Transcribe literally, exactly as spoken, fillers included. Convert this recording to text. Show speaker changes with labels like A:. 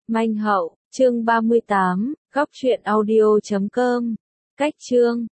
A: Manh Hậu, chương ba mươi tám, góc truyện audio chấm com. Cách chương